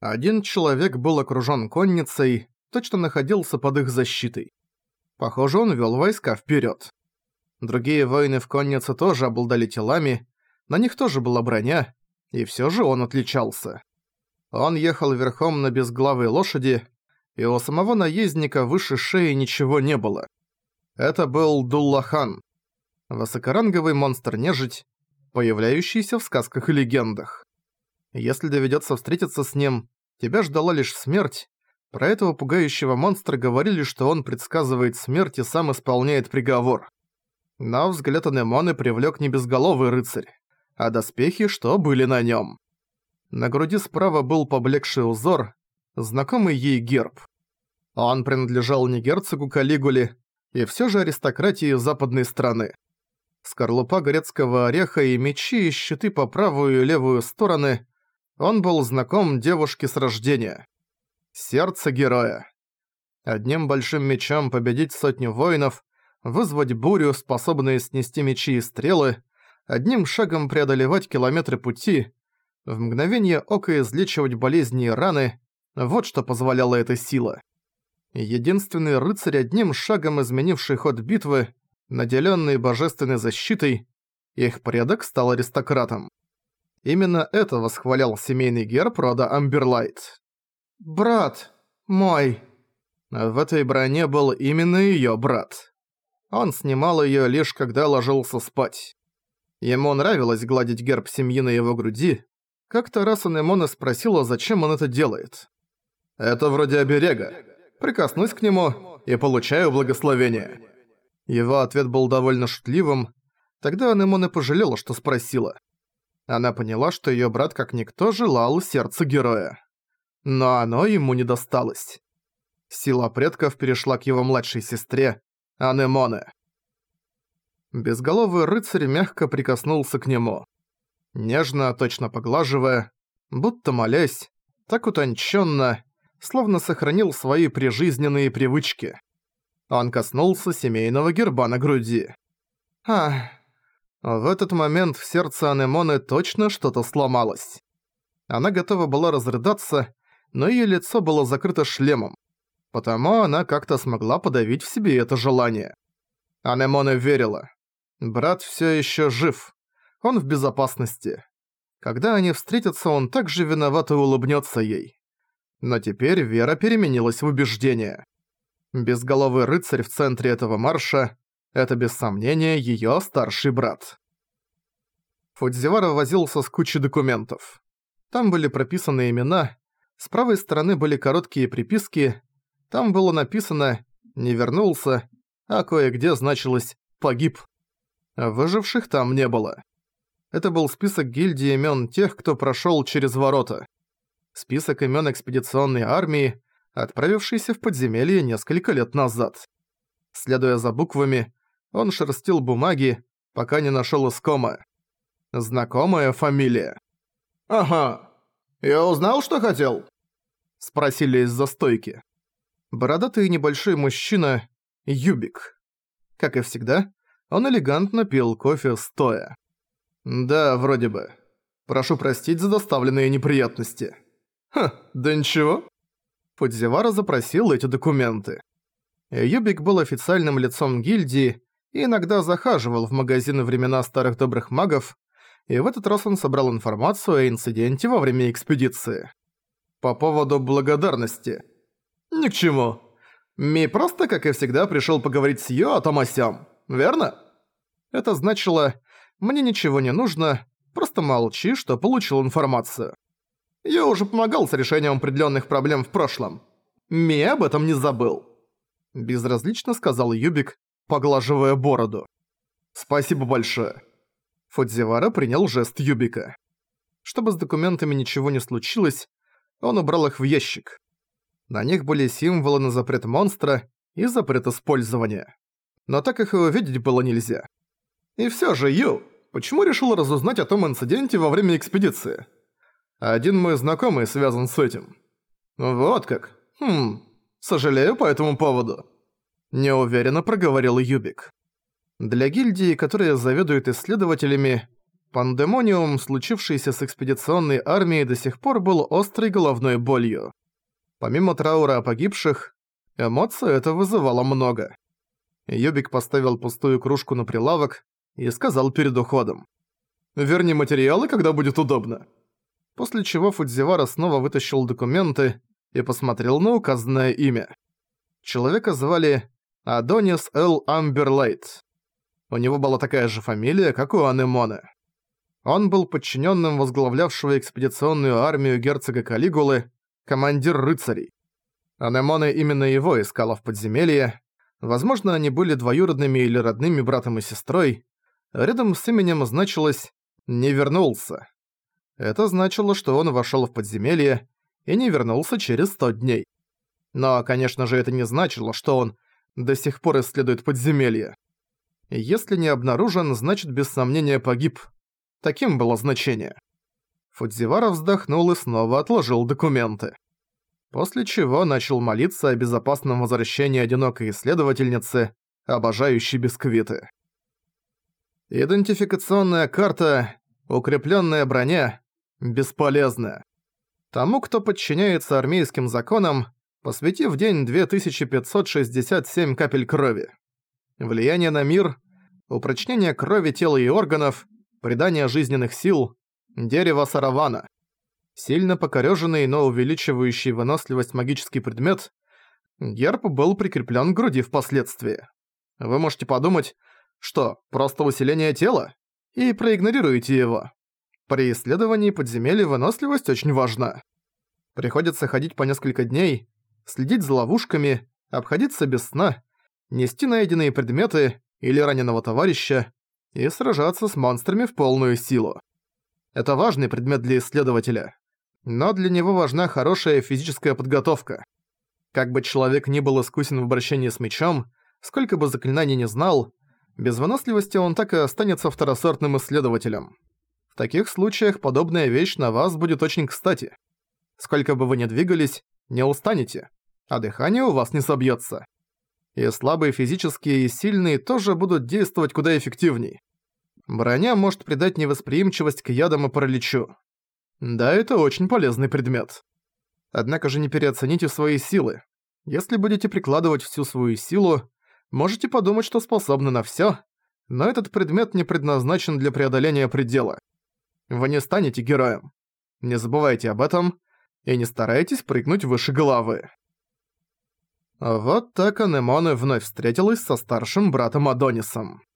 Один человек был окружён конницей, точно находился под их защитой. Похоже, он вёл войска вперёд. Другие воины в коннице тоже обладали телами, на них тоже была броня, и всё же он отличался. Он ехал верхом на безглавой лошади, и у самого наездника выше шеи ничего не было. Это был Дуллахан, высокоранговый монстр-нежить, появляющийся в сказках и легендах. Если доведётся встретиться с ним, тебя ждала лишь смерть. Про этого пугающего монстра говорили, что он предсказывает смерть и сам исполняет приговор. Но взгляд Анемоны привлёк не безголовый рыцарь, а доспехи, что были на нём. На груди справа был поблекший узор, знакомый ей герб. Он принадлежал не герцогу Калигуле, и всё же аристократии западной страны. Скорлупа грецкого ореха и мечи и щиты по правую и левую стороны. Он был знаком девушке с рождения. Сердце героя. Одним большим мечом победить сотню воинов, вызвать бурю, способную снести мечи и стрелы, одним шагом преодолевать километры пути, в мгновение ока излечивать болезни и раны – вот что позволяла эта сила. Единственный рыцарь, одним шагом изменивший ход битвы, наделенный божественной защитой, их предок стал аристократом. Именно это восхвалял семейный герб рода Амберлайт. «Брат мой!» В этой броне был именно её брат. Он снимал её лишь когда ложился спать. Ему нравилось гладить герб семьи на его груди. Как-то раз Анемона спросила, зачем он это делает. «Это вроде оберега. Прикоснусь к нему и получаю благословение». Его ответ был довольно шутливым. Тогда Анемона пожалела, что спросила. Она поняла, что её брат как никто желал сердца героя. Но оно ему не досталось. Сила предков перешла к его младшей сестре, Анемоне. Безголовый рыцарь мягко прикоснулся к нему. Нежно, точно поглаживая, будто молясь, так утонченно, словно сохранил свои прижизненные привычки. Он коснулся семейного герба на груди. Ах. В этот момент в сердце Анемоны точно что-то сломалось. Она готова была разрыдаться, но её лицо было закрыто шлемом. Потому она как-то смогла подавить в себе это желание. Анемона верила. Брат всё ещё жив. Он в безопасности. Когда они встретятся, он также виновато улыбнётся ей. Но теперь вера переменилась в убеждение. Безголовый рыцарь в центре этого марша – это без сомнения её старший брат. Фудзивара возился с кучей документов. Там были прописаны имена, с правой стороны были короткие приписки, там было написано «не вернулся», а кое-где значилось «погиб». Выживших там не было. Это был список гильдии имён тех, кто прошёл через ворота. Список имён экспедиционной армии, отправившейся в подземелье несколько лет назад. Следуя за буквами, он шерстил бумаги, пока не нашёл искома. Знакомая фамилия. «Ага. Я узнал, что хотел?» – спросили из-за стойки. Бородатый небольшой мужчина – Юбик. Как и всегда, он элегантно пил кофе стоя. «Да, вроде бы. Прошу простить за доставленные неприятности». Да ничего». Фудзивара запросил эти документы. Юбик был официальным лицом гильдии и иногда захаживал в магазины времена старых добрых магов, и в этот раз он собрал информацию о инциденте во время экспедиции. По поводу благодарности. Ни к чему. Ми просто, как и всегда, пришёл поговорить с Йо о том о сём, верно? Это значило «мне ничего не нужно, просто молчи, что получил информацию». Я уже помогал с решением определённых проблем в прошлом. Ми об этом не забыл. Безразлично сказал Юбик, поглаживая бороду. Спасибо большое. Фудзивара принял жест Юбика. Чтобы с документами ничего не случилось, он убрал их в ящик. На них были символы на запрет монстра и запрет использования. Но так их и увидеть было нельзя. И всё же, Ю, почему решил разузнать о том инциденте во время экспедиции? Один мой знакомый связан с этим. Вот как. Сожалею по этому поводу. Неуверенно проговорил Юбик. Для гильдии, которая заведует исследователями, Пандемониум, случившийся с экспедиционной армией, до сих пор был острой головной болью. Помимо траура о погибших, эмоций это вызывало много. Юбик поставил пустую кружку на прилавок и сказал перед уходом: «Верни материалы, когда будет удобно». После чего Фудзивара снова вытащил документы и посмотрел на указанное имя. Человека звали Адонис Л. Амберлайт. У него была такая же фамилия, как у Анемоне. Он был подчиненным возглавлявшего экспедиционную армию герцога Калигулы, командир рыцарей. Анемоне именно его искала в подземелье. Возможно, они были двоюродными или родными братом и сестрой. Рядом с именем значилось «не вернулся». Это значило, что он вошёл в подземелье и не вернулся через 100 дней. Но, конечно же, это не значило, что он до сих пор исследует подземелье. Если не обнаружен, значит, без сомнения погиб. Таким было значение. Фудзивара вздохнул и снова отложил документы. После чего начал молиться о безопасном возвращении одинокой исследовательницы, обожающей бисквиты. Идентификационная карта, укреплённая броня, бесполезна. Тому, кто подчиняется армейским законам, посвяти в день 2567 капель крови. Влияние на мир, упрочнение крови, тела и органов, придание жизненных сил, дерево саравана. Сильно покорёженный, но увеличивающий выносливость магический предмет, герб был прикреплён к груди впоследствии. Вы можете подумать, что просто усиление тела, и проигнорируете его. При исследовании подземелья выносливость очень важна. Приходится ходить по несколько дней, следить за ловушками, обходиться без сна, нести найденные предметы или раненого товарища и сражаться с монстрами в полную силу. Это важный предмет для исследователя, но для него важна хорошая физическая подготовка. Как бы человек ни был искусен в обращении с мечом, сколько бы заклинаний не знал, без выносливости он так и останется второсортным исследователем. В таких случаях подобная вещь на вас будет очень кстати. Сколько бы вы ни двигались, не устанете, а дыхание у вас не собьётся. И слабые физические и сильные тоже будут действовать куда эффективней. Броня может придать невосприимчивость к ядам и параличу. Да, это очень полезный предмет. Однако же не переоцените свои силы. Если будете прикладывать всю свою силу, можете подумать, что способны на всё, но этот предмет не предназначен для преодоления предела. Вы не станете героем. Не забывайте об этом и не старайтесь прыгнуть выше головы. Вот так Анемоне вновь встретилась со старшим братом Адонисом.